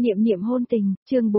Niệm niệm hôn tình, chương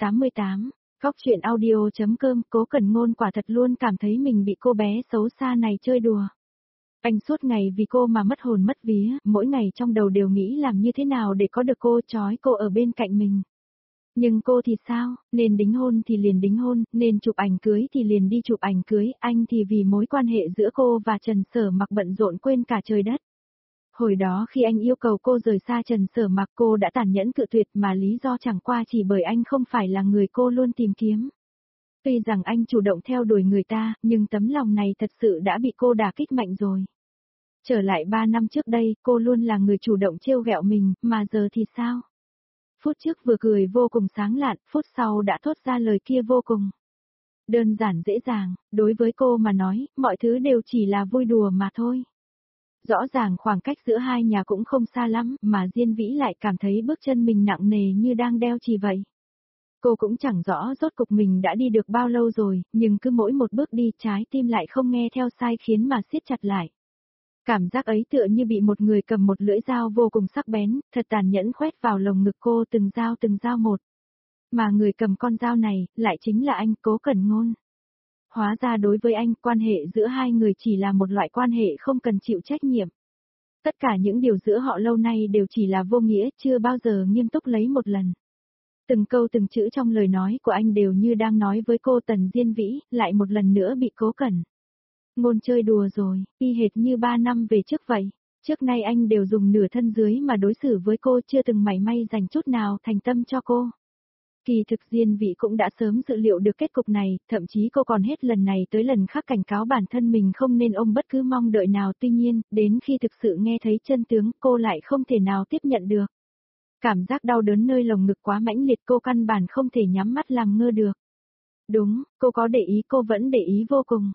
488, Góc truyện audio.com. Cố Cẩn Ngôn quả thật luôn cảm thấy mình bị cô bé xấu xa này chơi đùa. Anh suốt ngày vì cô mà mất hồn mất vía, mỗi ngày trong đầu đều nghĩ làm như thế nào để có được cô, trói cô ở bên cạnh mình. Nhưng cô thì sao, nên đính hôn thì liền đính hôn, nên chụp ảnh cưới thì liền đi chụp ảnh cưới, anh thì vì mối quan hệ giữa cô và Trần Sở Mặc bận rộn quên cả trời đất. Hồi đó khi anh yêu cầu cô rời xa Trần Sở Mặc, cô đã tàn nhẫn cự tuyệt, mà lý do chẳng qua chỉ bởi anh không phải là người cô luôn tìm kiếm. Tuy rằng anh chủ động theo đuổi người ta, nhưng tấm lòng này thật sự đã bị cô đả kích mạnh rồi. Trở lại 3 năm trước đây, cô luôn là người chủ động trêu ghẹo mình, mà giờ thì sao? Phút trước vừa cười vô cùng sáng lạn, phút sau đã thốt ra lời kia vô cùng đơn giản dễ dàng, đối với cô mà nói, mọi thứ đều chỉ là vui đùa mà thôi. Rõ ràng khoảng cách giữa hai nhà cũng không xa lắm, mà Diên Vĩ lại cảm thấy bước chân mình nặng nề như đang đeo chì vậy. Cô cũng chẳng rõ rốt cục mình đã đi được bao lâu rồi, nhưng cứ mỗi một bước đi trái tim lại không nghe theo sai khiến mà siết chặt lại. Cảm giác ấy tựa như bị một người cầm một lưỡi dao vô cùng sắc bén, thật tàn nhẫn khoét vào lồng ngực cô từng dao một. Mà người cầm con dao này, lại chính là anh, Cố Cẩn Ngôn. Hóa ra đối với anh, quan hệ giữa hai người chỉ là một loại quan hệ không cần chịu trách nhiệm. Tất cả những điều giữa họ lâu nay đều chỉ là vô nghĩa, chưa bao giờ nghiêm túc lấy một lần. Từng câu từng chữ trong lời nói của anh đều như đang nói với cô Tần Diên Vĩ, lại một lần nữa bị Cố Cẩn Ngôn chơi đùa rồi, y hệt như 3 năm về trước vậy. Trước nay anh đều dùng nửa thân dưới mà đối xử với cô, chưa từng mảy may dành chút nào thành tâm cho cô. Kỳ thực Diên Vĩ cũng đã sớm dự liệu được kết cục này, thậm chí cô còn hết lần này tới lần khác cảnh cáo bản thân mình không nên ôm bất cứ mong đợi nào, tuy nhiên, đến khi thực sự nghe thấy chân tướng, cô lại không thể nào tiếp nhận được. Cảm giác đau đớn nơi lồng ngực quá mãnh liệt, cô căn bản không thể nhắm mắt làm ngơ được. Đúng, cô có để ý, cô vẫn để ý vô cùng.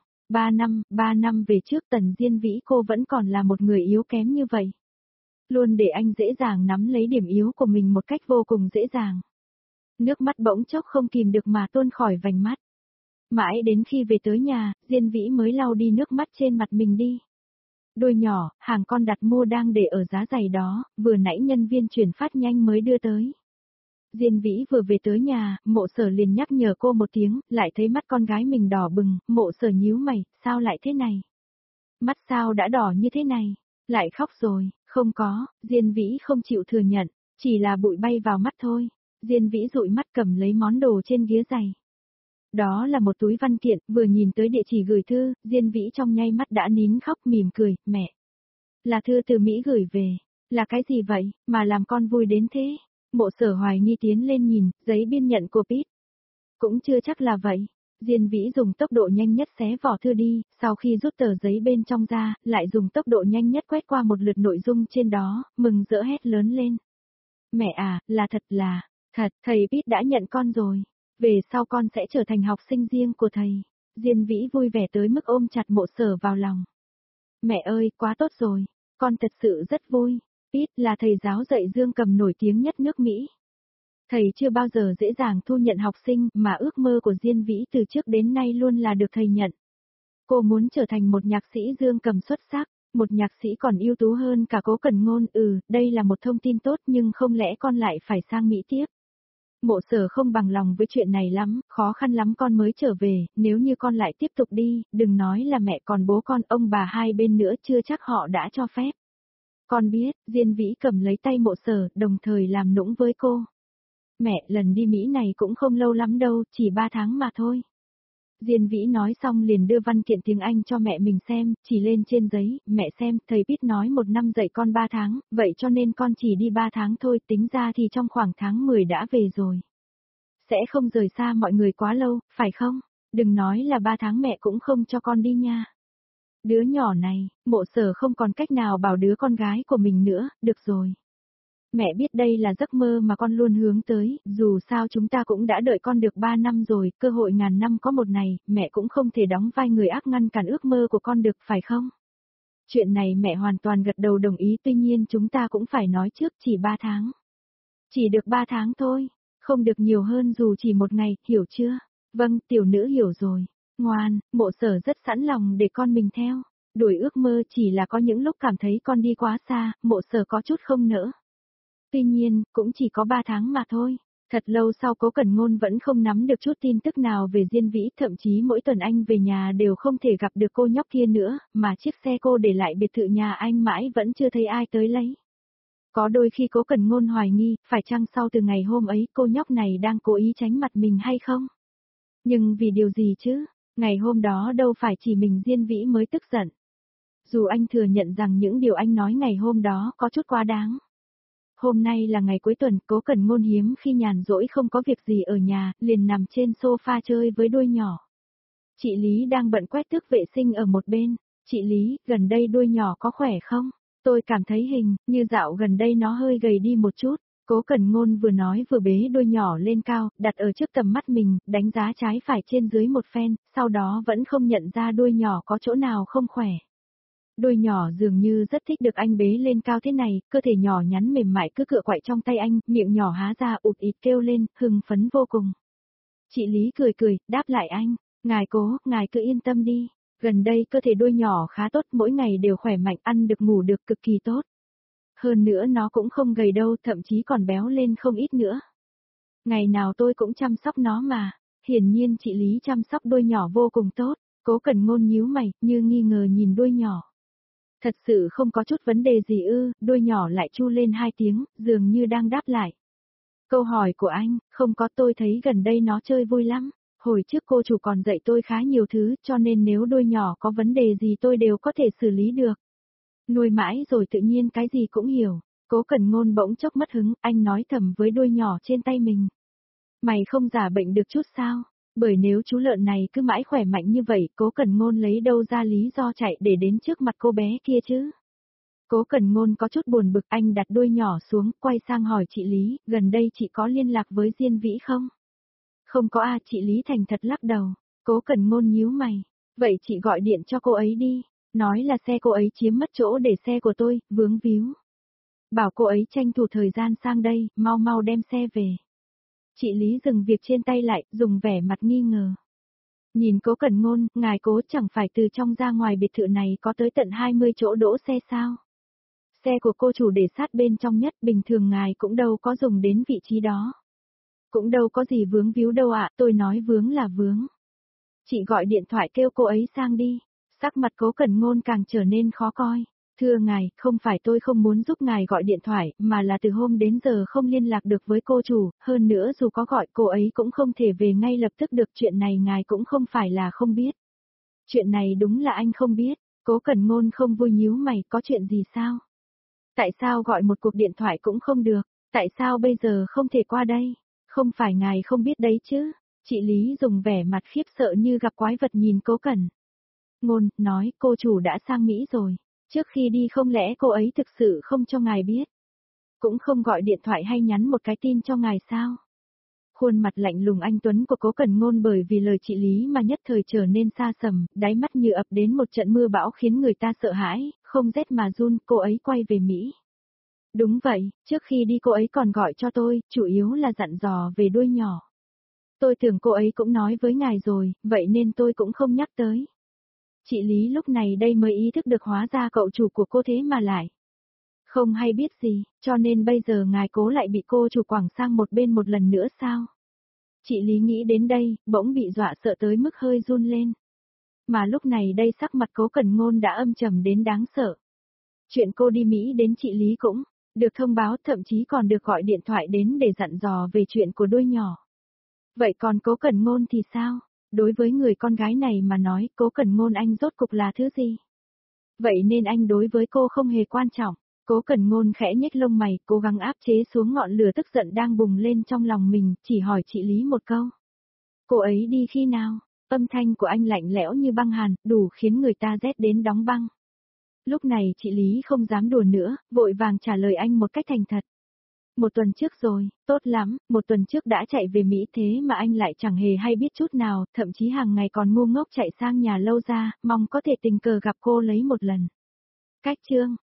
3 năm về trước Tần Diên Vĩ cô vẫn còn là một người yếu kém như vậy. Luôn để anh dễ dàng nắm lấy điểm yếu của mình một cách vô cùng dễ dàng. Nước mắt bỗng chốc không kìm được mà tuôn khỏi vành mắt. Mãi đến khi về tới nhà, Diên Vĩ mới lau đi nước mắt trên mặt mình đi. Đôi nhỏ, hàng con đặt mua đang để ở giá giày đó, vừa nãy nhân viên chuyển phát nhanh mới đưa tới. Diên Vĩ vừa về tới nhà, Mộ Sở liền nhắc nhở cô một tiếng, lại thấy mắt con gái mình đỏ bừng, Mộ Sở nhíu mày, sao lại thế này? Mắt sao đã đỏ như thế này? Lại khóc rồi, không có, Diên Vĩ không chịu thừa nhận, chỉ là bụi bay vào mắt thôi. Diên Vĩ dụi mắt cầm lấy món đồ trên ghế giày. Đó là một túi văn kiện, vừa nhìn tới địa chỉ gửi thư, Diên Vĩ trong nháy mắt đã nín khóc mỉm cười, mẹ. Là thư từ Mỹ gửi về, là cái gì vậy, mà làm con vui đến thế? Mộ Sở hoài nghi tiến lên nhìn, giấy biên nhận của Pete. Cũng chưa chắc là vậy. Diên Vĩ dùng tốc độ nhanh nhất xé vỏ thư đi, sau khi rút tờ giấy bên trong ra, lại dùng tốc độ nhanh nhất quét qua một lượt nội dung trên đó, mừng rỡ hét lớn lên. Mẹ à, là thật, thầy Pete đã nhận con rồi. Về sau con sẽ trở thành học sinh riêng của thầy. Diên Vĩ vui vẻ tới mức ôm chặt Mộ Sở vào lòng. Mẹ ơi, quá tốt rồi. Con thật sự rất vui. Pete là thầy giáo dạy dương cầm nổi tiếng nhất nước Mỹ. Thầy chưa bao giờ dễ dàng thu nhận học sinh, mà ước mơ của Diên Vĩ từ trước đến nay luôn là được thầy nhận. Cô muốn trở thành một nhạc sĩ dương cầm xuất sắc, một nhạc sĩ còn ưu tú hơn cả Cố Cẩn Ngôn. Đây là một thông tin tốt, nhưng không lẽ con lại phải sang Mỹ tiếp? Mộ Sở không bằng lòng với chuyện này lắm, khó khăn lắm con mới trở về, nếu như con lại tiếp tục đi, đừng nói là mẹ, còn bố con, ông bà hai bên nữa chưa chắc họ đã cho phép. Con biết, Diên Vĩ cầm lấy tay Mộ Sở, đồng thời làm nũng với cô. Mẹ, lần đi Mỹ này cũng không lâu lắm đâu, chỉ 3 tháng mà thôi. Diên Vĩ nói xong liền đưa văn kiện tiếng Anh cho mẹ mình xem, chỉ lên trên giấy, mẹ xem, thầy Pete nói 1 năm dạy con 3 tháng, vậy cho nên con chỉ đi 3 tháng thôi, tính ra thì trong khoảng tháng 10 đã về rồi. Sẽ không rời xa mọi người quá lâu, phải không? Đừng nói là 3 tháng mẹ cũng không cho con đi nha. Đứa nhỏ này, Mộ Sở không còn cách nào bảo đứa con gái của mình nữa, được rồi. Mẹ biết đây là giấc mơ mà con luôn hướng tới, dù sao chúng ta cũng đã đợi con được 3 năm rồi, cơ hội ngàn năm có một này, mẹ cũng không thể đóng vai người ác ngăn cản ước mơ của con được, phải không? Chuyện này mẹ hoàn toàn gật đầu đồng ý, tuy nhiên chúng ta cũng phải nói trước, chỉ 3 tháng. Chỉ được 3 tháng thôi, không được nhiều hơn dù chỉ 1 ngày, hiểu chưa? Vâng, tiểu nữ hiểu rồi. Ngoan, Mộ Sở rất sẵn lòng để con mình theo. Đuổi ước mơ chỉ là có những lúc cảm thấy con đi quá xa, Mộ Sở có chút không nỡ. Tuy nhiên, cũng chỉ có 3 tháng mà thôi. Thật lâu sau Cố Cẩn Ngôn vẫn không nắm được chút tin tức nào về Diên Vĩ, thậm chí mỗi tuần anh về nhà đều không thể gặp được cô nhóc kia nữa, mà chiếc xe cô để lại biệt thự nhà anh mãi vẫn chưa thấy ai tới lấy. Có đôi khi Cố Cẩn Ngôn hoài nghi, phải chăng sau từ ngày hôm ấy cô nhóc này đang cố ý tránh mặt mình hay không? Nhưng vì điều gì chứ? Ngày hôm đó đâu phải chỉ mình Diên Vĩ mới tức giận. Dù anh thừa nhận rằng những điều anh nói ngày hôm đó có chút quá đáng. Hôm nay là ngày cuối tuần, Cố Cẩn Ngôn hiếm khi nhàn rỗi không có việc gì ở nhà, liền nằm trên sofa chơi với đuôi nhỏ. Chị Lý đang bận quét tước vệ sinh ở một bên. Chị Lý, gần đây đuôi nhỏ có khỏe không? Tôi cảm thấy hình, như dạo gần đây nó hơi gầy đi một chút. Cố Cẩn Ngôn vừa nói vừa bế đuôi nhỏ lên cao, đặt ở trước tầm mắt mình, đánh giá trái phải trên dưới một phen, sau đó vẫn không nhận ra đuôi nhỏ có chỗ nào không khỏe. Đuôi nhỏ dường như rất thích được anh bế lên cao thế này, cơ thể nhỏ nhắn mềm mại cứ cựa quậy trong tay anh, miệng nhỏ há ra ụt ịt kêu lên, hưng phấn vô cùng. Chị Lý cười cười, đáp lại anh, ngài cứ yên tâm đi, gần đây cơ thể đuôi nhỏ khá tốt, mỗi ngày đều khỏe mạnh, ăn được ngủ được cực kỳ tốt. Hơn nữa nó cũng không gầy đâu, thậm chí còn béo lên không ít nữa. Ngày nào tôi cũng chăm sóc nó mà, hiển nhiên chị Lý chăm sóc đuôi nhỏ vô cùng tốt, Cố Cẩn Ngôn nhíu mày, như nghi ngờ nhìn đuôi nhỏ. Thật sự không có chút vấn đề gì ư, đuôi nhỏ lại chu lên 2 tiếng, dường như đang đáp lại. Câu hỏi của anh, không có, tôi thấy gần đây nó chơi vui lắm. Hồi trước cô chủ còn dạy tôi khá nhiều thứ, cho nên nếu đuôi nhỏ có vấn đề gì tôi đều có thể xử lý được. Nuôi mãi rồi tự nhiên cái gì cũng hiểu. Cố Cẩn Ngôn bỗng chốc mất hứng, anh nói thầm với đuôi nhỏ trên tay mình. Mày không giả bệnh được chút sao? Bởi nếu chú lợn này cứ mãi khỏe mạnh như vậy, Cố Cẩn Ngôn lấy đâu ra lý do chạy để đến trước mặt cô bé kia chứ? Cố Cẩn Ngôn có chút buồn bực, anh đặt đuôi nhỏ xuống, quay sang hỏi chị Lý, gần đây chị có liên lạc với Diên Vĩ không? Không có à, chị Lý thành thật lắc đầu. Cố Cẩn Ngôn nhíu mày. Vậy chị gọi điện cho cô ấy đi. Nói là xe cô ấy chiếm mất chỗ để xe của tôi, vướng víu. Bảo cô ấy tranh thủ thời gian sang đây, mau mau đem xe về. Chị Lý dừng việc trên tay lại, dùng vẻ mặt nghi ngờ. Nhìn Cố Cẩn Ngôn, ngài Cố chẳng phải từ trong ra ngoài biệt thự này có tới tận 20 chỗ đỗ xe sao? Xe của cô chủ để sát bên trong nhất, bình thường ngài cũng đâu có dùng đến vị trí đó. Cũng đâu có gì vướng víu đâu ạ, tôi nói vướng là vướng. Chị gọi điện thoại kêu cô ấy sang đi. Sắc mặt Cố Cẩn Ngôn càng trở nên khó coi. Thưa ngài, không phải tôi không muốn giúp ngài gọi điện thoại, mà là từ hôm đến giờ không liên lạc được với cô chủ, hơn nữa dù có gọi cô ấy cũng không thể về ngay lập tức được, chuyện này ngài cũng không phải là không biết. Chuyện này đúng là anh không biết, Cố Cẩn Ngôn không vui nhíu mày, có chuyện gì sao? Tại sao gọi một cuộc điện thoại cũng không được, tại sao bây giờ không thể qua đây? Không phải ngài không biết đấy chứ? Chị Lý dùng vẻ mặt khiếp sợ như gặp quái vật nhìn Cố Cẩn Ngôn, nói cô chủ đã sang Mỹ rồi. Trước khi đi không lẽ cô ấy thực sự không cho ngài biết? Cũng không gọi điện thoại hay nhắn một cái tin cho ngài sao? Khuôn mặt lạnh lùng anh tuấn của Cố Cẩn Ngôn bởi vì lời chị Lý mà nhất thời trở nên xa sầm, đáy mắt như ập đến một trận mưa bão khiến người ta sợ hãi, không rét mà run, cô ấy quay về Mỹ. Đúng vậy, trước khi đi cô ấy còn gọi cho tôi, chủ yếu là dặn dò về đuôi nhỏ. Tôi tưởng cô ấy cũng nói với ngài rồi, vậy nên tôi cũng không nhắc tới. Chị Lý lúc này đây mới ý thức được hóa ra cậu chủ của cô thế mà lại không hay biết gì, cho nên bây giờ ngài Cố lại bị cô chủ quẳng sang một bên một lần nữa sao? Chị Lý nghĩ đến đây, bỗng bị dọa sợ tới mức hơi run lên. Mà lúc này đây sắc mặt Cố Cẩn Ngôn đã âm trầm đến đáng sợ. Chuyện cô đi Mỹ đến chị Lý cũng được thông báo, thậm chí còn được gọi điện thoại đến để dặn dò về chuyện của đuôi nhỏ. Vậy còn Cố Cẩn Ngôn thì sao? Đối với người con gái này mà nói, Cố Cẩn Ngôn anh rốt cục là thứ gì? Vậy nên anh đối với cô không hề quan trọng. Cố Cẩn Ngôn khẽ nhếch lông mày, cố gắng áp chế xuống ngọn lửa tức giận đang bùng lên trong lòng mình, chỉ hỏi chị Lý một câu. Cô ấy đi khi nào? Âm thanh của anh lạnh lẽo như băng hàn, đủ khiến người ta rét đến đóng băng. Lúc này chị Lý không dám đùa nữa, vội vàng trả lời anh một cách thành thật. Một tuần trước rồi, tốt lắm, một tuần trước đã chạy về Mỹ thế mà anh lại chẳng hề hay biết chút nào, thậm chí hàng ngày còn ngu ngốc chạy sang nhà lâu ra, mong có thể tình cờ gặp cô lấy một lần. Cách chương